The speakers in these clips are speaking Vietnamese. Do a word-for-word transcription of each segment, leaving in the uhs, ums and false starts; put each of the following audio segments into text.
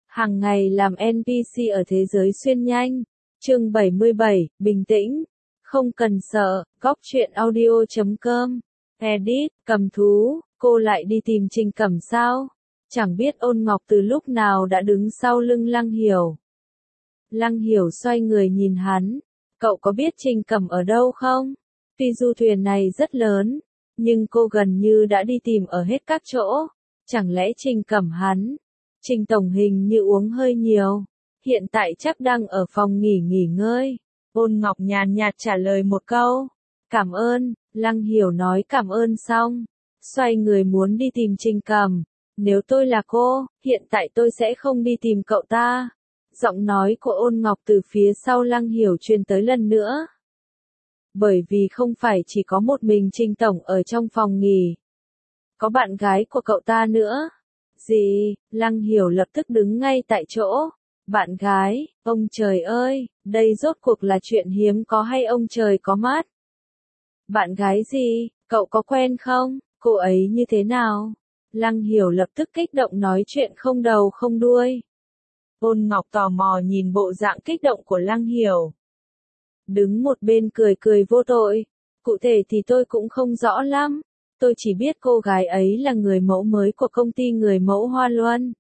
Hàng ngày làm en pê xê ở thế giới xuyên nhanh. Chương bảy mươi bảy, bình tĩnh. Không cần sợ, góc truyện audio chấm com. Edit, cầm thú, cô lại đi tìm Trình Cẩm sao? Chẳng biết Ôn Ngọc từ lúc nào đã đứng sau lưng Lăng Hiểu. Lăng Hiểu xoay người nhìn hắn. Cậu có biết Trình Cẩm ở đâu không? Tuy du thuyền này rất lớn, nhưng cô gần như đã đi tìm ở hết các chỗ. Chẳng lẽ Trình Cẩm hắn? Trình tổng hình như uống hơi nhiều. Hiện tại chắc đang ở phòng nghỉ nghỉ ngơi. Ôn Ngọc nhàn nhạt trả lời một câu. Cảm ơn, Lăng Hiểu nói cảm ơn xong. Xoay người muốn đi tìm Trình Cẩm. Nếu tôi là cô, hiện tại tôi sẽ không đi tìm cậu ta. Giọng nói của Ôn Ngọc từ phía sau Lăng Hiểu truyền tới lần nữa. Bởi vì không phải chỉ có một mình Trình tổng ở trong phòng nghỉ. Có bạn gái của cậu ta nữa. Gì? Lăng Hiểu lập tức đứng ngay tại chỗ. Bạn gái, ông trời ơi, đây rốt cuộc là chuyện hiếm có hay ông trời có mắt? Bạn gái gì? Cậu có quen không? Cô ấy như thế nào? Lăng Hiểu lập tức kích động nói chuyện không đầu không đuôi. Ôn Ngọc tò mò nhìn bộ dạng kích động của Lăng Hiểu. Đứng một bên cười cười vô tội. Cụ thể thì tôi cũng không rõ lắm. Tôi chỉ biết cô gái ấy là người mẫu mới của công ty người mẫu Hoa Luân.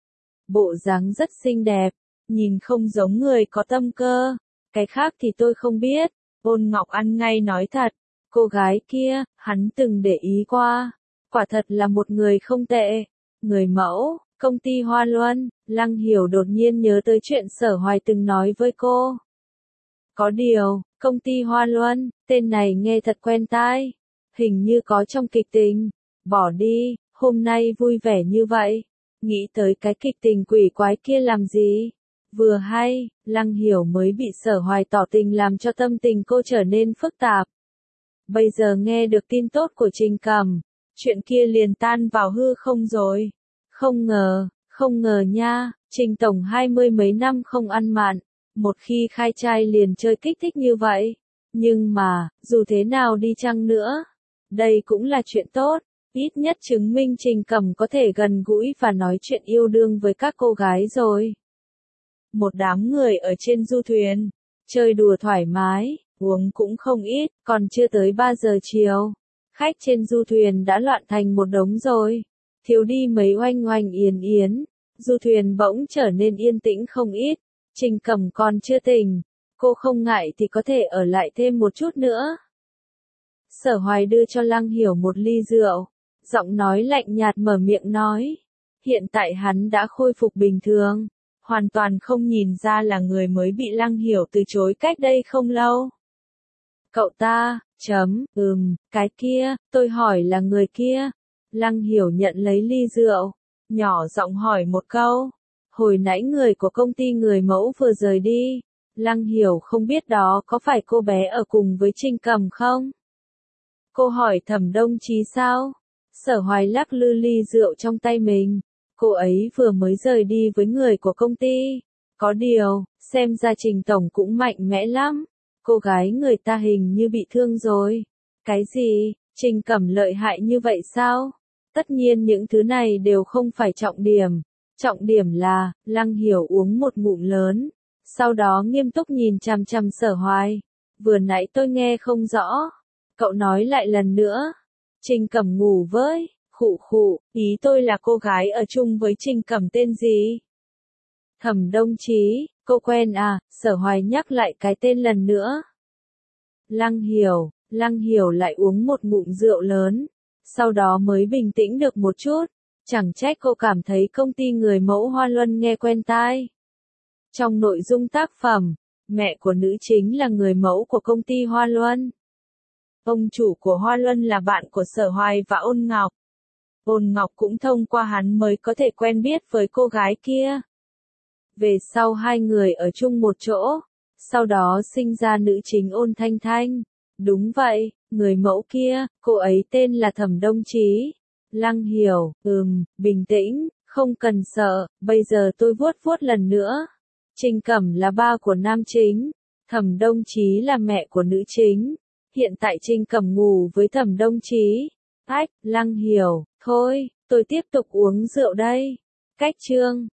Bộ dáng rất xinh đẹp, nhìn không giống người có tâm cơ. Cái khác thì tôi không biết. Ôn Ngọc ăn ngay nói thật. Cô gái kia, hắn từng để ý qua. Quả thật là một người không tệ. Người mẫu, công ty Hoa Luân. Lăng Hiểu đột nhiên nhớ tới chuyện Sở Hoài từng nói với cô. Có điều, công ty Hoa Luân, tên này nghe thật quen tai. Hình như có trong kịch tình. Bỏ đi, hôm nay vui vẻ như vậy. Nghĩ tới cái kịch tình quỷ quái kia làm gì? Vừa hay, Lăng Hiểu mới bị Sở Hoài tỏ tình làm cho tâm tình cô trở nên phức tạp. Bây giờ nghe được tin tốt của Trình Cẩm, chuyện kia liền tan vào hư không rồi. Không ngờ, không ngờ nha, Trình tổng hai mươi mấy năm không ăn mặn, một khi khai trai liền chơi kích thích như vậy. Nhưng mà, dù thế nào đi chăng nữa, đây cũng là chuyện tốt, ít nhất chứng minh Trình Cẩm có thể gần gũi và nói chuyện yêu đương với các cô gái rồi. Một đám người ở trên du thuyền, chơi đùa thoải mái, uống cũng không ít, còn chưa tới ba giờ chiều. Khách trên du thuyền đã loạn thành một đống rồi, thiếu đi mấy oanh oanh yến yến, du thuyền bỗng trở nên yên tĩnh không ít. Trình Cẩm còn chưa tỉnh, cô không ngại thì có thể ở lại thêm một chút nữa. Sở Hoài đưa cho Lăng Hiểu một ly rượu, giọng nói lạnh nhạt mở miệng nói. Hiện tại hắn đã khôi phục bình thường, hoàn toàn không nhìn ra là người mới bị Lăng Hiểu từ chối cách đây không lâu. Cậu ta, chấm, ừm, cái kia, tôi hỏi là người kia. Lăng Hiểu nhận lấy ly rượu, nhỏ giọng hỏi một câu. Hồi nãy người của công ty người mẫu vừa rời đi. Lăng Hiểu không biết đó có phải cô bé ở cùng với Trình Cẩm không? Cô hỏi Thẩm Đông Chí sao? Sở Hoài lắc lư ly rượu trong tay mình. Cô ấy vừa mới rời đi với người của công ty. Có điều, xem ra Trình tổng cũng mạnh mẽ lắm. Cô gái người ta hình như bị thương rồi. Cái gì? Trình Cẩm lợi hại như vậy sao? Tất nhiên những thứ này đều không phải trọng điểm. Trọng điểm là, Lăng Hiểu uống một ngụm lớn. Sau đó nghiêm túc nhìn chằm chằm Sở Hoài. Vừa nãy tôi nghe không rõ. Cậu nói lại lần nữa. Trình Cẩm ngủ với, khụ khụ, ý tôi là cô gái ở chung với Trình Cẩm tên gì? Thẩm Đông Chí, cô quen à? Sở Hoài nhắc lại cái tên lần nữa. Lăng Hiểu, Lăng Hiểu lại uống một ngụm rượu lớn. Sau đó mới bình tĩnh được một chút. Chẳng trách cô cảm thấy công ty người mẫu Hoa Luân nghe quen tai. Trong nội dung tác phẩm, mẹ của nữ chính là người mẫu của công ty Hoa Luân. Ông chủ của Hoa Luân là bạn của Sở Hoài và Ôn Ngọc. Ôn Ngọc cũng thông qua hắn mới có thể quen biết với cô gái kia. Về sau hai người ở chung một chỗ, sau đó sinh ra nữ chính Ôn Thanh Thanh. Đúng vậy, người mẫu kia, cô ấy tên là Thẩm Đông Chí. Lăng Hiểu, ừm, bình tĩnh, không cần sợ, bây giờ tôi vuốt vuốt lần nữa. Trình Cẩm là ba của nam chính, Thẩm Đông Chí là mẹ của nữ chính. Hiện tại Trình Cẩm ngủ với Thẩm Đông Chí. Ách, Lăng Hiểu, thôi, tôi tiếp tục uống rượu đây. Cách chương